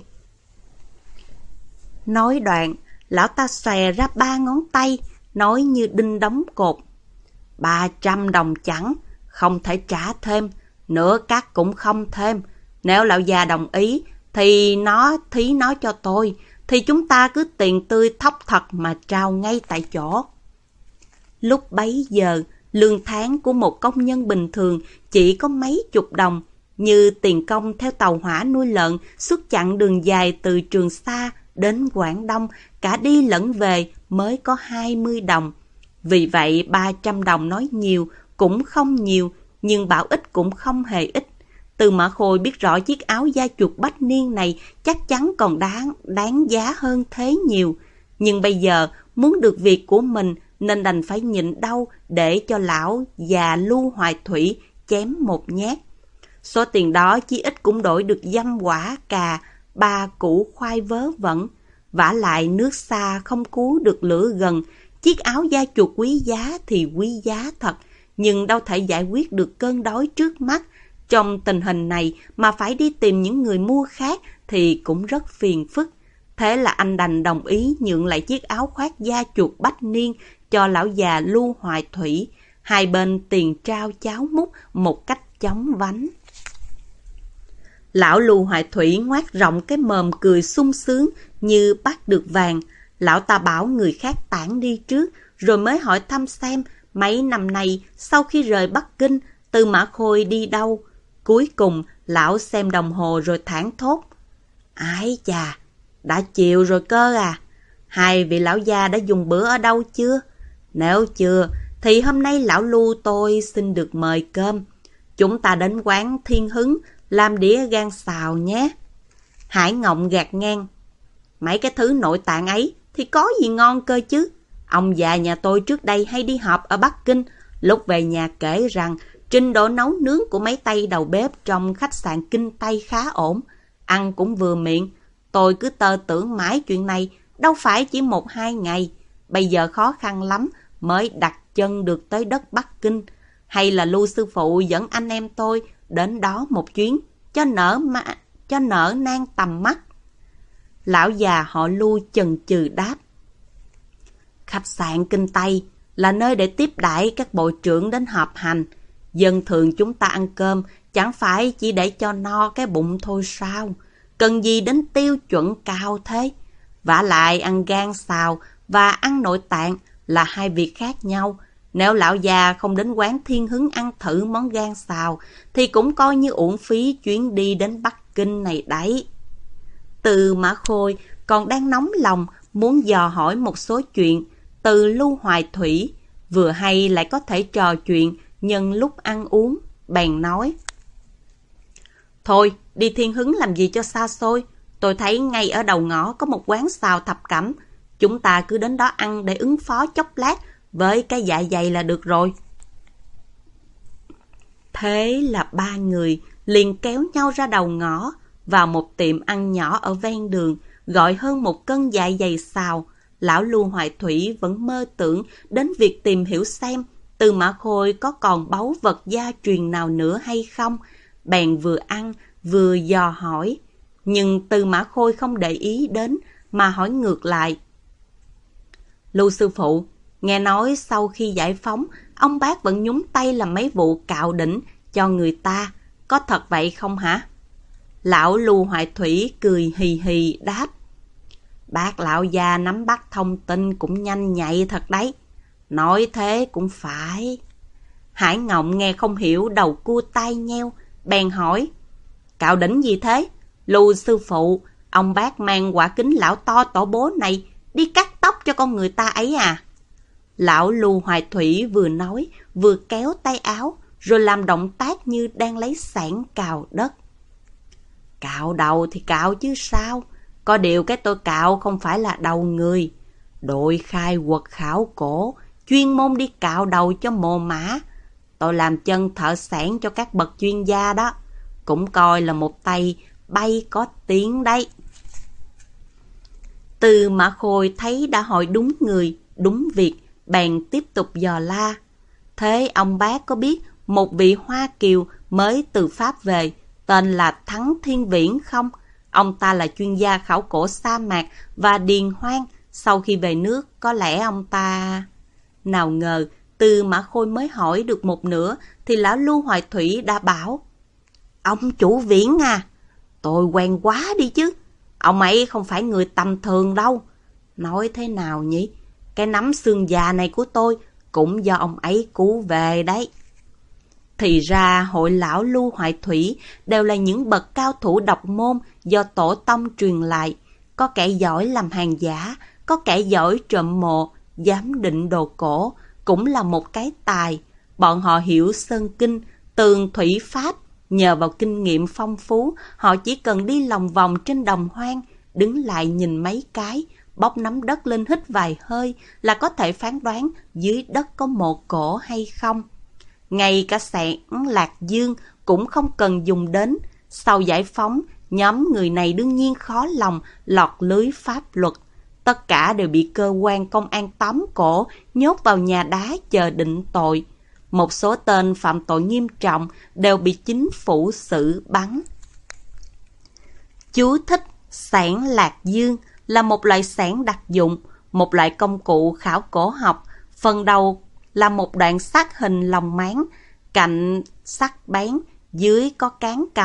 Nói đoạn, lão ta xòe ra ba ngón tay, nói như đinh đóng cột. Ba trăm đồng chẳng, không thể trả thêm, nửa cát cũng không thêm. Nếu lão già đồng ý, thì nó thí nó cho tôi, thì chúng ta cứ tiền tươi thóc thật mà trao ngay tại chỗ. Lúc bấy giờ, lương tháng của một công nhân bình thường chỉ có mấy chục đồng, như tiền công theo tàu hỏa nuôi lợn suốt chặng đường dài từ Trường Sa đến Quảng Đông, cả đi lẫn về mới có hai mươi đồng. Vì vậy ba trăm đồng nói nhiều cũng không nhiều, nhưng bảo ít cũng không hề ít. Từ Mã Khôi biết rõ chiếc áo da chuột bách niên này chắc chắn còn đáng, đáng giá hơn thế nhiều. Nhưng bây giờ muốn được việc của mình nên đành phải nhịn đau để cho lão già Lưu Hoài Thủy chém một nhát. Số tiền đó chí ít cũng đổi được dăm quả cà, ba củ khoai vớ vẩn. Vả lại nước xa không cứu được lửa gần. Chiếc áo da chuột quý giá thì quý giá thật, nhưng đâu thể giải quyết được cơn đói trước mắt. Trong tình hình này mà phải đi tìm những người mua khác thì cũng rất phiền phức. Thế là anh đành đồng ý nhượng lại chiếc áo khoác da chuột bách niên cho lão già Lưu Hoài Thủy. Hai bên tiền trao cháo múc một cách chóng vánh. Lão Lưu Hoài Thủy ngoác rộng cái mồm cười sung sướng như bắt được vàng. Lão ta bảo người khác tản đi trước, rồi mới hỏi thăm xem mấy năm nay sau khi rời Bắc Kinh, Tư Mã Khôi đi đâu. Cuối cùng, lão xem đồng hồ rồi thảng thốt. Ái chà, đã chiều rồi cơ à? Hai vị lão gia đã dùng bữa ở đâu chưa? Nếu chưa, thì hôm nay lão Lưu tôi xin được mời cơm. Chúng ta đến quán Thiên Hứng, làm đĩa gan xào nhé. Hải Ngộng gạt ngang. Mấy cái thứ nội tạng ấy thì có gì ngon cơ chứ? Ông già nhà tôi trước đây hay đi họp ở Bắc Kinh, lúc về nhà kể rằng trình độ nấu nướng của mấy tay đầu bếp trong khách sạn Kinh Tây khá ổn, ăn cũng vừa miệng. Tôi cứ tơ tưởng mãi chuyện này, đâu phải chỉ một hai ngày, bây giờ khó khăn lắm mới đặt chân được tới đất Bắc Kinh. Hay là Lưu sư phụ dẫn anh em tôi đến đó một chuyến, cho nở mà, cho nở nang tầm mắt. Lão già họ Lưu chần chừ đáp. Khách sạn Kinh Tây là nơi để tiếp đãi các bộ trưởng đến họp hành. Dân thường chúng ta ăn cơm chẳng phải chỉ để cho no cái bụng thôi sao? Cần gì đến tiêu chuẩn cao thế? Vả lại ăn gan xào và ăn nội tạng là hai việc khác nhau. Nếu lão già không đến quán Thiên Hứng ăn thử món gan xào thì cũng coi như uổng phí chuyến đi đến Bắc Kinh này đấy. Tư Mã Khôi còn đang nóng lòng muốn dò hỏi một số chuyện từ Lưu Hoài Thủy, vừa hay lại có thể trò chuyện nhân lúc ăn uống, bèn nói. Thôi, đi Thiên Hứng làm gì cho xa xôi, tôi thấy ngay ở đầu ngõ có một quán xào thập cẩm, chúng ta cứ đến đó ăn để ứng phó chốc lát với cái dạ dày là được rồi. Thế là ba người liền kéo nhau ra đầu ngõ, vào một tiệm ăn nhỏ ở ven đường, gọi hơn một cân dạ dày xào. Lão Lưu Hoài Thủy vẫn mơ tưởng đến việc tìm hiểu xem Tư Mã Khôi có còn báu vật gia truyền nào nữa hay không, bèn vừa ăn vừa dò hỏi. Nhưng Tư Mã Khôi không để ý đến mà hỏi ngược lại. Lưu sư phụ, nghe nói sau khi giải phóng, ông bác vẫn nhúng tay làm mấy vụ cạo đỉnh cho người ta, có thật vậy không hả? Lão Lưu Hoài Thủy cười hì hì đáp. Bác lão già nắm bắt thông tin cũng nhanh nhạy thật đấy. Nói thế cũng phải. Hải Ngộng nghe không hiểu đầu cua tai nheo, bèn hỏi. Cạo đỉnh gì thế? Lưu sư phụ, ông bác mang quả kính lão to tổ bố này đi cắt tóc cho con người ta ấy à? Lão Lưu Hoài Thủy vừa nói vừa kéo tay áo rồi làm động tác như đang lấy xẻng cào đất. Cạo đầu thì cạo chứ sao? Có điều cái tôi cạo không phải là đầu người. Đội khai quật khảo cổ chuyên môn đi cạo đầu cho mồ mã. Tôi làm chân thợ xẻng cho các bậc chuyên gia đó. Cũng coi là một tay bay có tiếng đấy. Tư Mã Khôi thấy đã hỏi đúng người, đúng việc, bèn tiếp tục dò la. Thế ông bác có biết một vị Hoa Kiều mới từ Pháp về, tên là Thắng Thiên Viễn không? Ông ta là chuyên gia khảo cổ sa mạc và điền hoang. Sau khi về nước, có lẽ ông ta... Nào ngờ, Tư Mã Khôi mới hỏi được một nửa, thì lão Lưu Hoài Thủy đã bảo. Ông chủ Viễn à, tôi quen quá đi chứ. Ông ấy không phải người tầm thường đâu. Nói thế nào nhỉ? Cái nắm xương già này của tôi cũng do ông ấy cứu về đấy. Thì ra hội lão Lưu Hoài Thủy đều là những bậc cao thủ độc môn do tổ tông truyền lại. Có kẻ giỏi làm hàng giả, có kẻ giỏi trộm mộ, giám định đồ cổ, cũng là một cái tài. Bọn họ hiểu sơn kinh, tường thủy pháp. Nhờ vào kinh nghiệm phong phú, họ chỉ cần đi lòng vòng trên đồng hoang, đứng lại nhìn mấy cái, bóc nắm đất lên hít vài hơi là có thể phán đoán dưới đất có mộ cổ hay không. Ngay cả xẻng Lạc Dương cũng không cần dùng đến. Sau giải phóng, nhóm người này đương nhiên khó lòng lọt lưới pháp luật. Tất cả đều bị cơ quan công an tóm cổ, nhốt vào nhà đá chờ định tội. Một số tên phạm tội nghiêm trọng đều bị chính phủ xử bắn. Chú thích: xẻng Lạc Dương là một loại xẻng đặc dụng, một loại công cụ khảo cổ học. Phần đầu là một đoạn sắt hình lồng máng, cạnh sắc bén, dưới có cán cầm,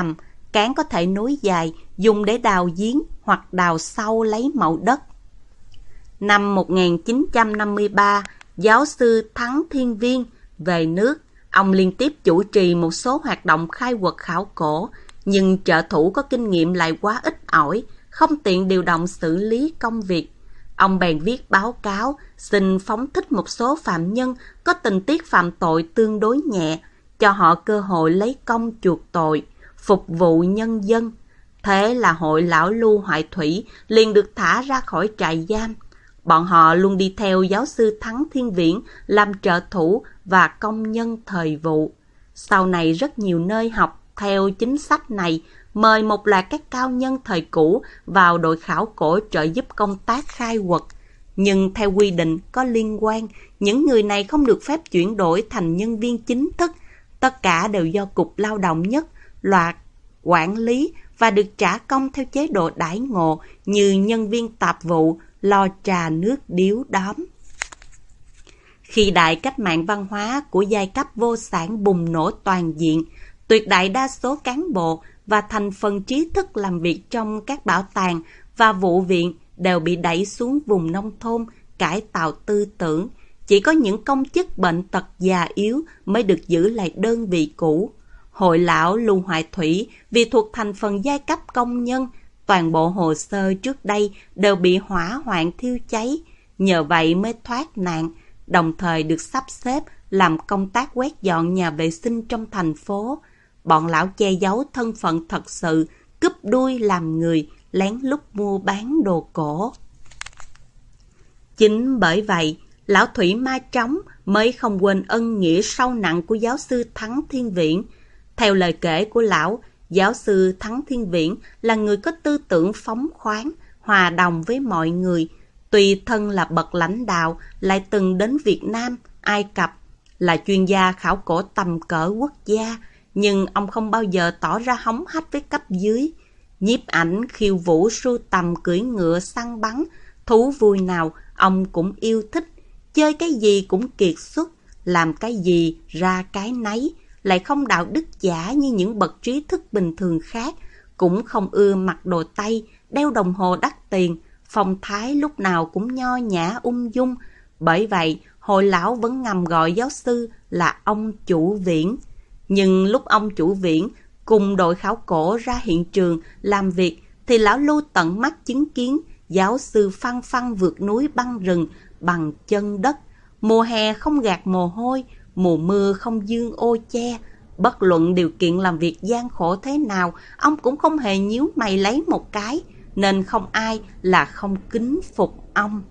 cán có thể nối dài, dùng để đào giếng hoặc đào sâu lấy mẫu đất. Năm một nghìn chín trăm năm mươi ba, giáo sư Thắng Thiên Viên về nước. Ông liên tiếp chủ trì một số hoạt động khai quật khảo cổ, nhưng trợ thủ có kinh nghiệm lại quá ít ỏi, không tiện điều động xử lý công việc. Ông bèn viết báo cáo xin phóng thích một số phạm nhân có tình tiết phạm tội tương đối nhẹ, cho họ cơ hội lấy công chuộc tội, phục vụ nhân dân. Thế là hội lão lưu Hoại Thủy liền được thả ra khỏi trại giam. Bọn họ luôn đi theo giáo sư Thắng Thiên Viễn làm trợ thủ và công nhân thời vụ. Sau này rất nhiều nơi học theo chính sách này, mời một loạt các cao nhân thời cũ vào đội khảo cổ trợ giúp công tác khai quật. Nhưng theo quy định có liên quan, những người này không được phép chuyển đổi thành nhân viên chính thức. Tất cả đều do Cục Lao động Nhất loạt quản lý và được trả công theo chế độ đãi ngộ như nhân viên tạp vụ, lo trà nước điếu đóm. Khi đại cách mạng văn hóa của giai cấp vô sản bùng nổ toàn diện, tuyệt đại đa số cán bộ và thành phần trí thức làm việc trong các bảo tàng và vụ viện đều bị đẩy xuống vùng nông thôn, cải tạo tư tưởng. Chỉ có những công chức bệnh tật già yếu mới được giữ lại đơn vị cũ. Hội lão Lưu Hoại Thủy vì thuộc thành phần giai cấp công nhân, toàn bộ hồ sơ trước đây đều bị hỏa hoạn thiêu cháy, nhờ vậy mới thoát nạn, đồng thời được sắp xếp làm công tác quét dọn nhà vệ sinh trong thành phố. Bọn lão che giấu thân phận thật sự, cúp đuôi làm người, lén lút mua bán đồ cổ. Chính bởi vậy, lão Thủy Ma Trống mới không quên ân nghĩa sâu nặng của giáo sư Thắng Thiên Viễn. Theo lời kể của lão, giáo sư Thắng Thiên Viễn là người có tư tưởng phóng khoáng, hòa đồng với mọi người. Tùy thân là bậc lãnh đạo, lại từng đến Việt Nam, Ai Cập, là chuyên gia khảo cổ tầm cỡ quốc gia, nhưng ông không bao giờ tỏ ra hống hách với cấp dưới. Nhiếp ảnh, khiêu vũ, sưu tầm, cưỡi ngựa, săn bắn, thú vui nào ông cũng yêu thích, chơi cái gì cũng kiệt xuất, làm cái gì ra cái nấy, lại không đạo đức giả như những bậc trí thức bình thường khác, cũng không ưa mặc đồ Tây, đeo đồng hồ đắt tiền, phong thái lúc nào cũng nho nhã ung dung. Bởi vậy, hội lão vẫn ngầm gọi giáo sư là ông chủ Viễn. Nhưng lúc ông chủ Viễn cùng đội khảo cổ ra hiện trường làm việc, thì lão Lưu tận mắt chứng kiến giáo sư phăng phăng vượt núi băng rừng bằng chân đất. Mùa hè không gạt mồ hôi, mùa mưa không dương ô che. Bất luận điều kiện làm việc gian khổ thế nào, ông cũng không hề nhíu mày lấy một cái, nên không ai là không kính phục ông.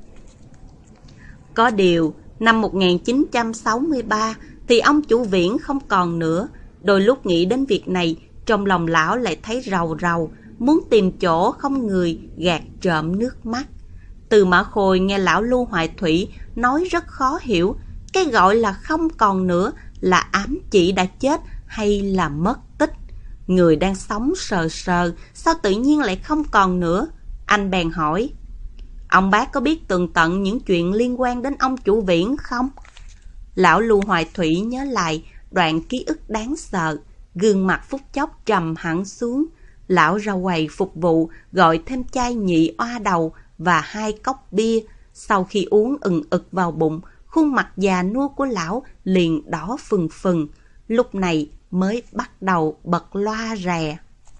Có điều, năm một nghìn chín trăm sáu mươi ba thì ông chủ Viễn không còn nữa. Đôi lúc nghĩ đến việc này, trong lòng lão lại thấy rầu rầu, muốn tìm chỗ không người gạt trộm nước mắt. Từ Mã Khôi nghe lão Lưu Hoại Thủy nói rất khó hiểu, cái gọi là không còn nữa là ám chỉ đã chết hay là mất tích. Người đang sống sờ sờ, sao tự nhiên lại không còn nữa? Anh bèn hỏi, ông bác có biết tường tận những chuyện liên quan đến ông chủ Viễn không? Lão Lưu Hoại Thủy nhớ lại đoạn ký ức đáng sợ, gương mặt phút chốc trầm hẳn xuống. Lão ra quầy phục vụ, gọi thêm chai nhị oa đầu và hai cốc bia. Sau khi uống ừng ực vào bụng, khuôn mặt già nua của lão liền đỏ phừng phừng. Lúc này mới bắt đầu bật loa rè.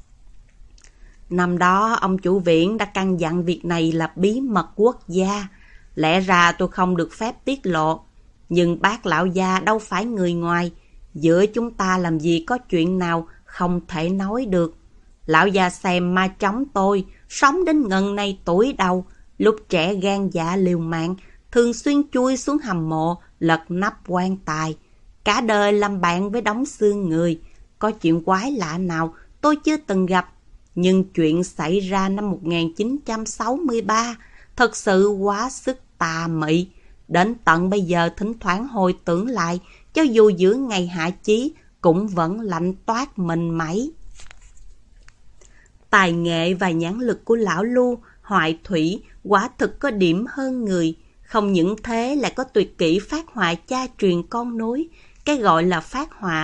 Năm đó ông chủ Viễn đã căn dặn việc này là bí mật quốc gia. Lẽ ra tôi không được phép tiết lộ. Nhưng bác lão gia đâu phải người ngoài. Giữa chúng ta làm gì có chuyện nào không thể nói được. Lão gia xem Ma Trống tôi, sống đến ngần này tuổi đầu. Lúc trẻ gan dạ liều mạng, thường xuyên chui xuống hầm mộ, lật nắp quan tài. Cả đời làm bạn với đống xương người. Có chuyện quái lạ nào tôi chưa từng gặp. Nhưng chuyện xảy ra năm một nghìn chín trăm sáu mươi ba thật sự quá sức tà mị. Đến tận bây giờ thỉnh thoảng hồi tưởng lại, cho dù giữa ngày hạ chí cũng vẫn lạnh toát mình mẩy. Tài nghệ và nhãn lực của lão Lưu Hoại Thủy quả thực có điểm hơn người. Không những thế lại có tuyệt kỹ phát họa cha truyền con nối. Cái gọi là phát họa tức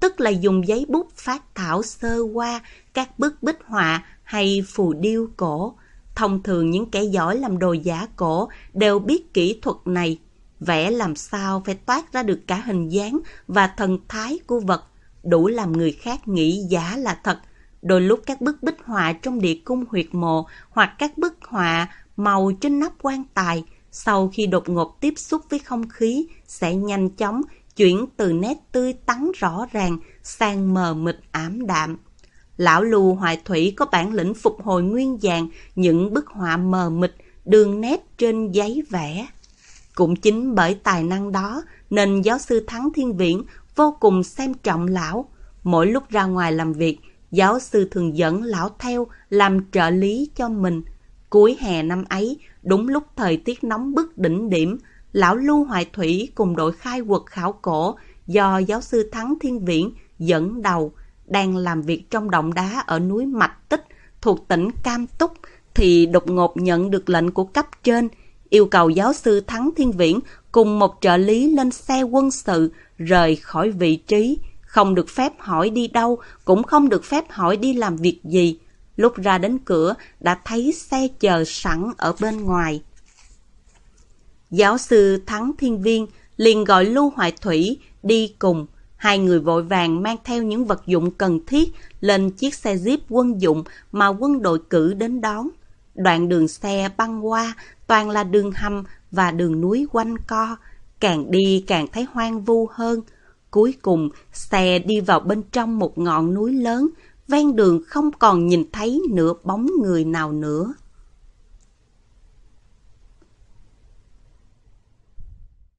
tức là dùng giấy bút phác thảo sơ qua các bức bích họa hay phù điêu cổ. Thông thường những kẻ giỏi làm đồ giả cổ đều biết kỹ thuật này. Vẽ làm sao phải toát ra được cả hình dáng và thần thái của vật, đủ làm người khác nghĩ giả là thật. Đôi lúc các bức bích họa trong địa cung huyệt mộ hoặc các bức họa màu trên nắp quan tài, sau khi đột ngột tiếp xúc với không khí, sẽ nhanh chóng chuyển từ nét tươi tắn rõ ràng sang mờ mịt ảm đạm. Lão Lưu Hoài Thủy có bản lĩnh phục hồi nguyên dạng những bức họa mờ mịt, đường nét trên giấy vẽ. Cũng chính bởi tài năng đó nên giáo sư Thắng Thiên Viễn vô cùng xem trọng lão. Mỗi lúc ra ngoài làm việc, giáo sư thường dẫn lão theo làm trợ lý cho mình. Cuối hè năm ấy, đúng lúc thời tiết nóng bức đỉnh điểm, lão Lưu Hoài Thủy cùng đội khai quật khảo cổ do giáo sư Thắng Thiên Viễn dẫn đầu đang làm việc trong động đá ở núi Mạch Tích thuộc tỉnh Cam Túc thì đột ngột nhận được lệnh của cấp trên yêu cầu giáo sư Thắng Thiên Viễn cùng một trợ lý lên xe quân sự rời khỏi vị trí, không được phép hỏi đi đâu, cũng không được phép hỏi đi làm việc gì. Lúc ra đến cửa đã thấy xe chờ sẵn ở bên ngoài. Giáo sư Thắng Thiên Viên liền gọi Lưu Hoài Thủy đi cùng. Hai người vội vàng mang theo những vật dụng cần thiết lên chiếc xe Jeep quân dụng mà quân đội cử đến đón. Đoạn đường xe băng qua toàn là đường hầm và đường núi quanh co, càng đi càng thấy hoang vu hơn. Cuối cùng xe đi vào bên trong một ngọn núi lớn, ven đường không còn nhìn thấy nửa bóng người nào nữa.